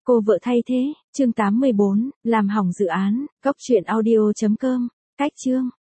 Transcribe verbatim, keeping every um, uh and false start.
Cô vợ thay thế, chương tám mươi bốn, làm hỏng dự án, cóc truyện audio chấm com, cách chương.